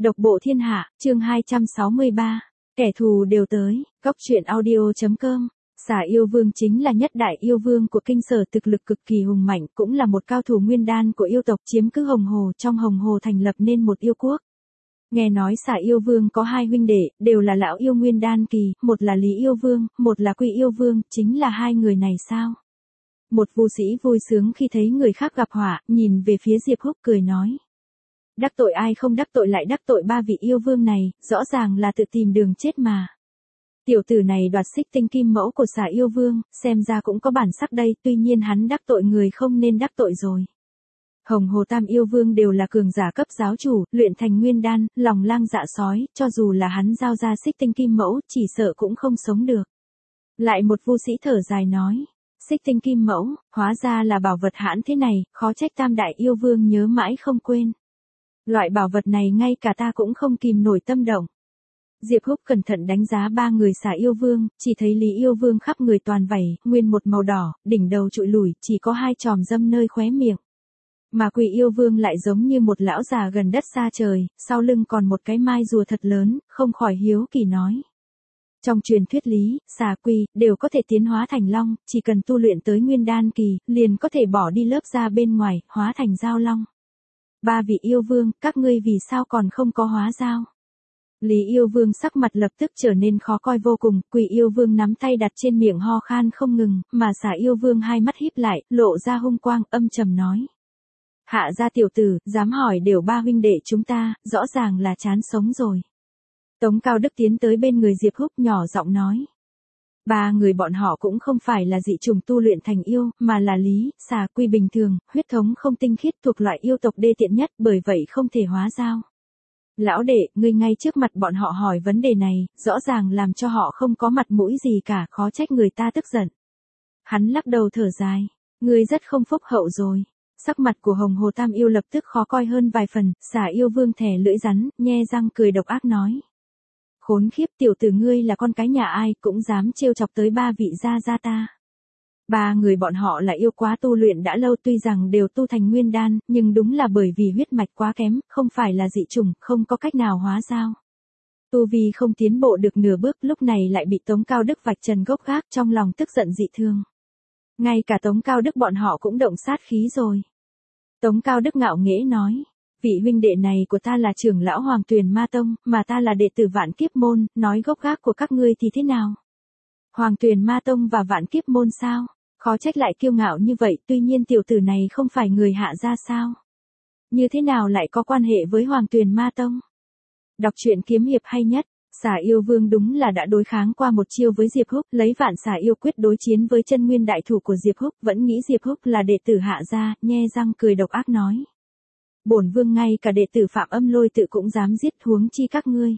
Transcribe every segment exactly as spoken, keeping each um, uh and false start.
Độc bộ thiên hạ, chương hai trăm sáu mươi ba. Kẻ thù đều tới, góc truyện audio.com. Xà yêu vương chính là nhất đại yêu vương của kinh sở, thực lực cực kỳ hùng mạnh, cũng là một cao thủ nguyên đan của yêu tộc, chiếm cứ Hồng Hồ, trong Hồng Hồ thành lập nên một yêu quốc. Nghe nói xà yêu vương có hai huynh đệ, đều là lão yêu nguyên đan kỳ, một là Lý yêu vương, một là Quy yêu vương, chính là hai người này sao? Một vu sĩ vui sướng khi thấy người khác gặp họa, nhìn về phía Diệp Húc cười nói. Đắc tội ai không đắc tội lại đắc tội ba vị yêu vương này, rõ ràng là tự tìm đường chết mà. Tiểu tử này đoạt xích tinh kim mẫu của xà yêu vương, xem ra cũng có bản sắc đây, tuy nhiên hắn đắc tội người không nên đắc tội rồi. Hồng Hồ Tam yêu vương đều là cường giả cấp giáo chủ, luyện thành nguyên đan, lòng lang dạ sói, cho dù là hắn giao ra xích tinh kim mẫu, chỉ sợ cũng không sống được. Lại một vu sĩ thở dài nói. Xích tinh kim mẫu, hóa ra là bảo vật hãn thế này, khó trách Tam đại yêu vương nhớ mãi không quên. Loại bảo vật này ngay cả ta cũng không kìm nổi tâm động. Diệp Húc cẩn thận đánh giá ba người xà yêu vương, chỉ thấy Lý yêu vương khắp người toàn vảy, nguyên một màu đỏ, đỉnh đầu trụi lủi, chỉ có hai chòm râm nơi khóe miệng. Mà Quỷ yêu vương lại giống như một lão già gần đất xa trời, sau lưng còn một cái mai rùa thật lớn, không khỏi hiếu kỳ nói. Trong truyền thuyết lý, xà quy, đều có thể tiến hóa thành long, chỉ cần tu luyện tới nguyên đan kỳ, liền có thể bỏ đi lớp da bên ngoài, hóa thành dao long. Ba vị yêu vương, các ngươi vì sao còn không có hóa dao? Lý yêu vương sắc mặt lập tức trở nên khó coi vô cùng, Quỷ yêu vương nắm tay đặt trên miệng ho khan không ngừng, mà xà yêu vương hai mắt híp lại, lộ ra hung quang, âm trầm nói. Hạ gia tiểu tử, dám hỏi đều ba huynh đệ chúng ta, rõ ràng là chán sống rồi. Tống Cao Đức tiến tới bên người Diệp Húc nhỏ giọng nói. Ba người bọn họ cũng không phải là dị trùng tu luyện thành yêu, mà là lý, xà, quy bình thường, huyết thống không tinh khiết thuộc loại yêu tộc đê tiện nhất, bởi vậy không thể hóa dao. Lão đệ, ngươi ngay trước mặt bọn họ hỏi vấn đề này, rõ ràng làm cho họ không có mặt mũi gì cả, khó trách người ta tức giận. Hắn lắc đầu thở dài, ngươi rất không phúc hậu rồi. Sắc mặt của Hồng Hồ Tam yêu lập tức khó coi hơn vài phần, xà yêu vương thè lưỡi rắn, nhe răng cười độc ác nói. Khốn khiếp, tiểu tử ngươi là con cái nhà ai cũng dám trêu chọc tới ba vị gia gia ta. Ba người bọn họ là yêu quá tu luyện đã lâu, tuy rằng đều tu thành nguyên đan, nhưng đúng là bởi vì huyết mạch quá kém, không phải là dị chủng, không có cách nào hóa dao. Tu vi không tiến bộ được nửa bước, lúc này lại bị Tống Cao Đức vạch trần gốc gác, trong lòng tức giận dị thương. Ngay cả Tống Cao Đức bọn họ cũng động sát khí rồi. Tống Cao Đức ngạo nghễ nói. Vị huynh đệ này của ta là trưởng lão Hoàng Tuyền Ma Tông, mà ta là đệ tử Vạn Kiếp Môn, nói gốc gác của các ngươi thì thế nào? Hoàng Tuyền Ma Tông và Vạn Kiếp Môn sao? Khó trách lại kiêu ngạo như vậy, tuy nhiên tiểu tử này không phải người Hạ gia sao? Như thế nào lại có quan hệ với Hoàng Tuyền Ma Tông? Đọc truyện kiếm hiệp hay nhất, xà yêu vương đúng là đã đối kháng qua một chiêu với Diệp Húc, lấy vạn xà yêu quyết đối chiến với chân nguyên đại thủ của Diệp Húc, vẫn nghĩ Diệp Húc là đệ tử Hạ gia, nhe răng cười độc ác nói. Bổn vương ngay cả đệ tử Phạm Âm Lôi Tự cũng dám giết, huống chi các ngươi.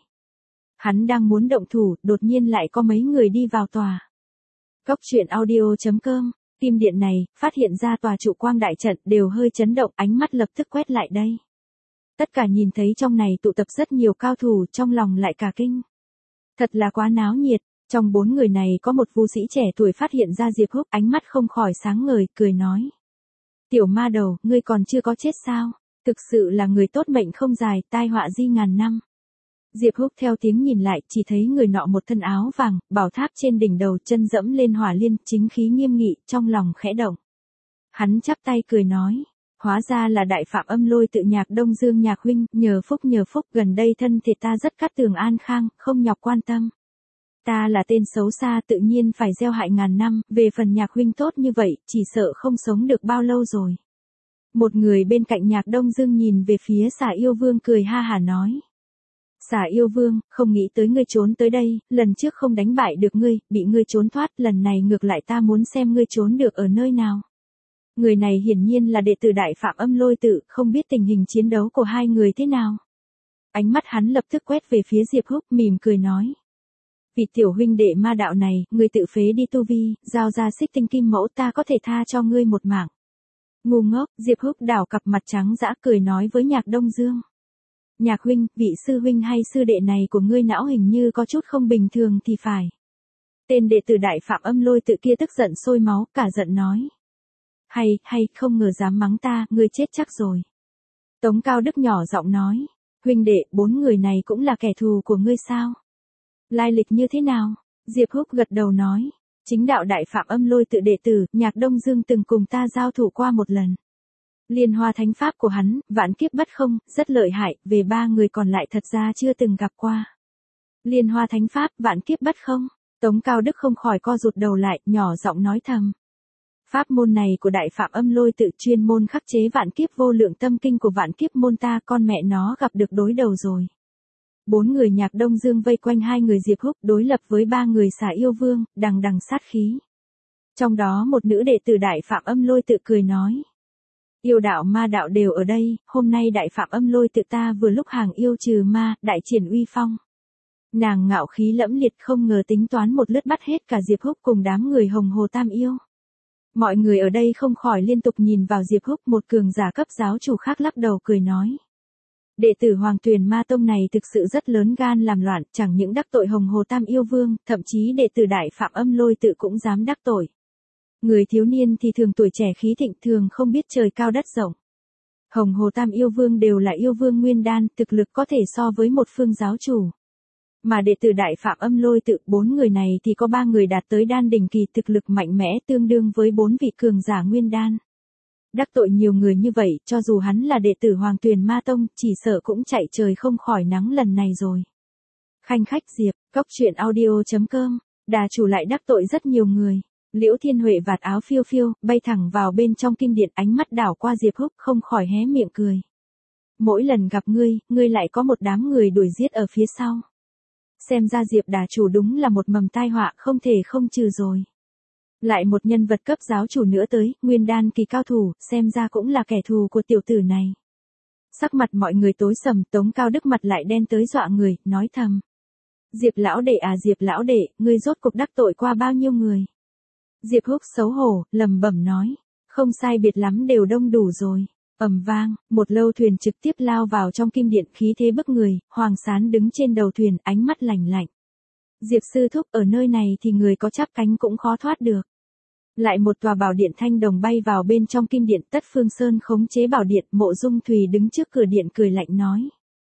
Hắn đang muốn động thủ, đột nhiên lại có mấy người đi vào tòa. Góc truyện audio.com, tim điện này, phát hiện ra tòa trụ quang đại trận, đều hơi chấn động, ánh mắt lập tức quét lại đây. Tất cả nhìn thấy trong này tụ tập rất nhiều cao thủ, trong lòng lại cả kinh. Thật là quá náo nhiệt, trong bốn người này có một vu sĩ trẻ tuổi phát hiện ra Diệp Húc, ánh mắt không khỏi sáng ngời, cười nói. Tiểu ma đầu, ngươi còn chưa có chết sao? Thực sự là người tốt mệnh không dài, tai họa di ngàn năm. Diệp Húc theo tiếng nhìn lại, chỉ thấy người nọ một thân áo vàng, bảo tháp trên đỉnh đầu, chân dẫm lên hỏa liên, chính khí nghiêm nghị, trong lòng khẽ động. Hắn chắp tay cười nói, hóa ra là đại Phạm Âm Lôi Tự Nhạc Đông Dương Nhạc huynh, nhờ phúc nhờ phúc, gần đây thân thể ta rất cát tường an khang, không nhọc quan tâm. Ta là tên xấu xa, tự nhiên phải gieo hại ngàn năm, về phần Nhạc huynh tốt như vậy, chỉ sợ không sống được bao lâu rồi. Một người bên cạnh Nhạc Đông Dương nhìn về phía xà yêu vương cười ha hả nói. Xà yêu vương, không nghĩ tới ngươi trốn tới đây, lần trước không đánh bại được ngươi, bị ngươi trốn thoát, lần này ngược lại ta muốn xem ngươi trốn được ở nơi nào. Người này hiển nhiên là đệ tử đại Phạm Âm Lôi Tự, không biết tình hình chiến đấu của hai người thế nào. Ánh mắt hắn lập tức quét về phía Diệp Húc, mỉm cười nói. Vị tiểu huynh đệ ma đạo này, ngươi tự phế đi tu vi, giao ra xích tinh kim mẫu, ta có thể tha cho ngươi một mạng. Ngu ngốc, Diệp Húc đảo cặp mặt trắng dã cười nói với Nhạc Đông Dương. Nhạc huynh, vị sư huynh hay sư đệ này của ngươi não hình như có chút không bình thường thì phải. Tên đệ tử đại Phạm Âm Lôi Tự kia tức giận sôi máu, cả giận nói. Hay, hay, không ngờ dám mắng ta, ngươi chết chắc rồi. Tống Cao Đức nhỏ giọng nói. Huynh đệ, bốn người này cũng là kẻ thù của ngươi sao? Lai lịch như thế nào? Diệp Húc gật đầu nói. Chính đạo đại phạm âm lôi tự đệ tử, Nhạc Đông Dương từng cùng ta giao thủ qua một lần. Liên hoa thánh pháp của hắn, vạn kiếp bất không, rất lợi hại, về ba người còn lại thật ra chưa từng gặp qua. Liên hoa thánh pháp, vạn kiếp bất không, Tống Cao Đức không khỏi co rụt đầu lại, nhỏ giọng nói thầm. Pháp môn này của đại phạm âm lôi tự chuyên môn khắc chế vạn kiếp vô lượng tâm kinh của vạn kiếp môn ta, con mẹ nó gặp được đối đầu rồi. Bốn người Nhạc Đông Dương vây quanh hai người Diệp Húc đối lập với ba người Xà Yêu Vương, đằng đằng sát khí. Trong đó một nữ đệ tử đại phạm âm lôi tự cười nói. Yêu đạo ma đạo đều ở đây, hôm nay đại phạm âm lôi tự ta vừa lúc hàng yêu trừ ma, đại triển uy phong. Nàng ngạo khí lẫm liệt không ngờ tính toán một lướt bắt hết cả Diệp Húc cùng đám người Hồng Hồ Tam Yêu. Mọi người ở đây không khỏi liên tục nhìn vào Diệp Húc, một cường giả cấp giáo chủ khác lắc đầu cười nói. Đệ tử Hoàng Tuyền Ma Tông này thực sự rất lớn gan làm loạn, chẳng những đắc tội Hồng Hồ Tam Yêu Vương, thậm chí đệ tử đại phạm âm lôi tự cũng dám đắc tội. Người thiếu niên thì thường tuổi trẻ khí thịnh, thường không biết trời cao đất rộng. Hồng Hồ Tam Yêu Vương đều là yêu vương nguyên đan, thực lực có thể so với một phương giáo chủ. Mà đệ tử đại phạm âm lôi tự, bốn người này thì có ba người đạt tới đan đỉnh kỳ, thực lực mạnh mẽ tương đương với bốn vị cường giả nguyên đan. Đắc tội nhiều người như vậy, cho dù hắn là đệ tử Hoàng Tuyền Ma Tông, chỉ sợ cũng chạy trời không khỏi nắng lần này rồi. Khanh khách Diệp, Cốc Truyện Audio chấm com, đà chủ lại đắc tội rất nhiều người. Liễu Thiên Huệ vạt áo phiêu phiêu, bay thẳng vào bên trong kim điện, ánh mắt đảo qua Diệp Húc, không khỏi hé miệng cười. Mỗi lần gặp ngươi, ngươi lại có một đám người đuổi giết ở phía sau. Xem ra Diệp đà chủ đúng là một mầm tai họa không thể không trừ rồi. Lại một nhân vật cấp giáo chủ nữa tới, nguyên đan kỳ cao thủ, xem ra cũng là kẻ thù của tiểu tử này. Sắc mặt mọi người tối sầm, Tống Cao Đức mặt lại đen tới dọa người, nói thầm. Diệp lão đệ à Diệp lão đệ, ngươi rốt cuộc đắc tội qua bao nhiêu người? Diệp Húc xấu hổ, lẩm bẩm nói. Không sai biệt lắm đều đông đủ rồi. Ầm vang, một lâu thuyền trực tiếp lao vào trong kim điện, khí thế bức người, Hoàng Sán đứng trên đầu thuyền, ánh mắt lạnh lạnh. Diệp sư thúc, ở nơi này thì người có chắp cánh cũng khó thoát được. Lại một tòa bảo điện thanh đồng bay vào bên trong kim điện, Tất Phương Sơn khống chế bảo điện, Mộ Dung Thùy đứng trước cửa điện cười lạnh nói.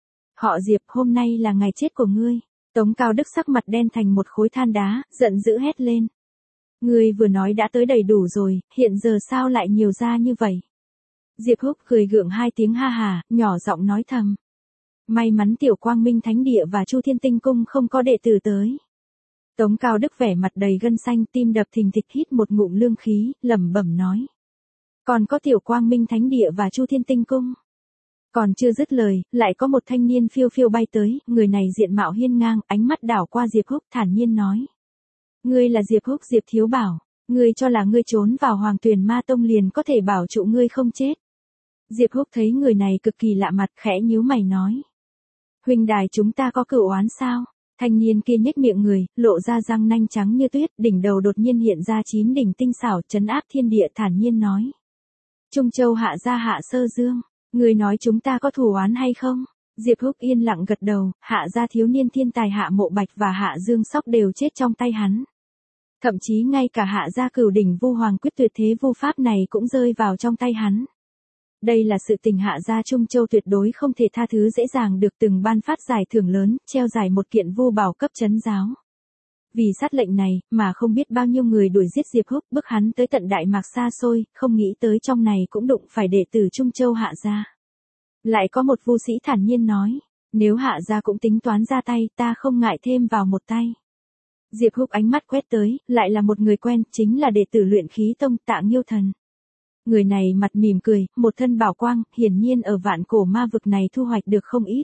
Họ Diệp, hôm nay là ngày chết của ngươi. Tống Cao Đức sắc mặt đen thành một khối than đá, giận dữ hét lên. Ngươi vừa nói đã tới đầy đủ rồi, hiện giờ sao lại nhiều ra như vậy? Diệp Húc cười gượng hai tiếng ha hà, nhỏ giọng nói thầm. May mắn Tiểu Quang Minh Thánh Địa và Chu Thiên Tinh Cung không có đệ tử tới. Tống Cao Đức vẻ mặt đầy gân xanh, tim đập thình thịch, hít một ngụm lương khí, lẩm bẩm nói. Còn có Tiểu Quang Minh Thánh Địa và Chu Thiên Tinh Cung. Còn chưa dứt lời, lại có một thanh niên phiêu phiêu bay tới, người này diện mạo hiên ngang, ánh mắt đảo qua Diệp Húc, thản nhiên nói. Ngươi là Diệp Húc Diệp thiếu bảo, ngươi cho là ngươi trốn vào Hoàng Tuyền Ma Tông liền có thể bảo trụ ngươi không chết. Diệp Húc thấy người này cực kỳ lạ mặt, khẽ nhíu mày nói. Huynh đài chúng ta có cửu oán sao? Thanh niên kia nhếch miệng người, lộ ra răng nanh trắng như tuyết, đỉnh đầu đột nhiên hiện ra chín đỉnh tinh xảo, trấn áp thiên địa, thản nhiên nói. Trung Châu hạ gia hạ sơ dương, ngươi nói chúng ta có thù oán hay không? Diệp Húc yên lặng gật đầu, hạ gia thiếu niên thiên tài Hạ Mộ Bạch và Hạ Dương Sóc đều chết trong tay hắn. Thậm chí ngay cả Hạ gia cửu đỉnh vu hoàng quyết tuyệt thế vu pháp này cũng rơi vào trong tay hắn. Đây là sự tình Hạ gia Trung Châu tuyệt đối không thể tha thứ dễ dàng được, từng ban phát giải thưởng lớn, treo giải một kiện vu bảo cấp trấn giáo. Vì sát lệnh này, mà không biết bao nhiêu người đuổi giết Diệp Húc, bức hắn tới tận Đại Mạc xa xôi, không nghĩ tới trong này cũng đụng phải đệ tử Trung Châu Hạ gia. Lại có một vu sĩ thản nhiên nói, nếu Hạ gia cũng tính toán ra tay, ta không ngại thêm vào một tay. Diệp Húc ánh mắt quét tới, lại là một người quen, chính là đệ tử Luyện Khí Tông Tạ Nghiêu Thần. Người này mặt mỉm cười, một thân bảo quang, hiển nhiên ở vạn cổ ma vực này thu hoạch được không ít.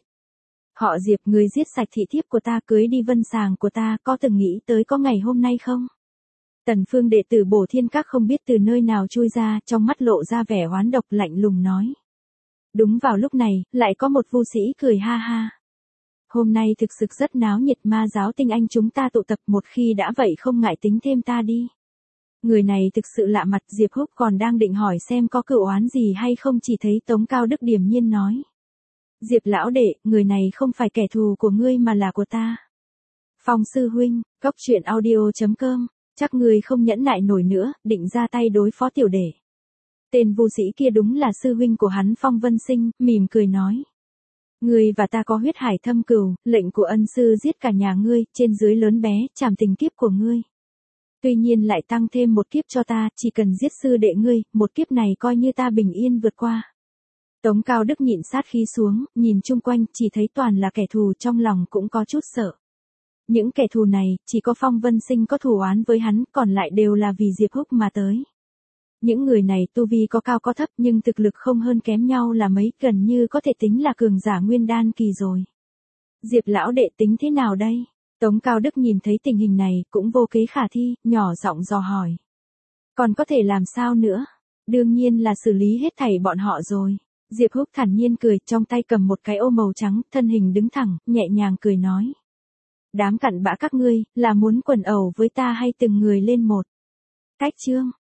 Họ Diệp, người giết sạch thị thiếp của ta, cưới đi vân sàng của ta, có từng nghĩ tới có ngày hôm nay không? Tần Phương đệ tử Bổ Thiên Các không biết từ nơi nào chui ra, trong mắt lộ ra vẻ oán độc, lạnh lùng nói. Đúng vào lúc này, lại có một vu sĩ cười ha ha. Hôm nay thực sự rất náo nhiệt, ma giáo tinh anh chúng ta tụ tập, một khi đã vậy không ngại tính thêm ta đi. Người này thực sự lạ mặt, Diệp Húc còn đang định hỏi xem có cửu oán gì hay không, chỉ thấy Tống Cao Đức điềm nhiên nói. Diệp lão đệ, người này không phải kẻ thù của ngươi mà là của ta. Phong sư huynh, Cốc Truyện Audio chấm com, chắc ngươi không nhẫn nại nổi nữa, định ra tay đối phó tiểu đệ. Tên vu sĩ kia đúng là sư huynh của hắn Phong Vân Sinh, mỉm cười nói. Ngươi và ta có huyết hải thâm cừu, lệnh của ân sư giết cả nhà ngươi, trên dưới lớn bé, trảm tình kiếp của ngươi. Tuy nhiên lại tăng thêm một kiếp cho ta, chỉ cần giết sư đệ ngươi, một kiếp này coi như ta bình yên vượt qua. Tống Cao Đức nhịn sát khí xuống, nhìn chung quanh, chỉ thấy toàn là kẻ thù, trong lòng cũng có chút sợ. Những kẻ thù này, chỉ có Phong Vân Sinh có thù oán với hắn, còn lại đều là vì Diệp Húc mà tới. Những người này tu vi có cao có thấp nhưng thực lực không hơn kém nhau là mấy, gần như có thể tính là cường giả nguyên đan kỳ rồi. Diệp lão đệ tính thế nào đây? Tống Cao Đức nhìn thấy tình hình này, cũng vô kế khả thi, nhỏ giọng dò hỏi. Còn có thể làm sao nữa? Đương nhiên là xử lý hết thảy bọn họ rồi. Diệp Húc thản nhiên cười, trong tay cầm một cái ô màu trắng, thân hình đứng thẳng, nhẹ nhàng cười nói. Đám cặn bã các ngươi, là muốn quần ẩu với ta hay từng người lên một? Cách chương.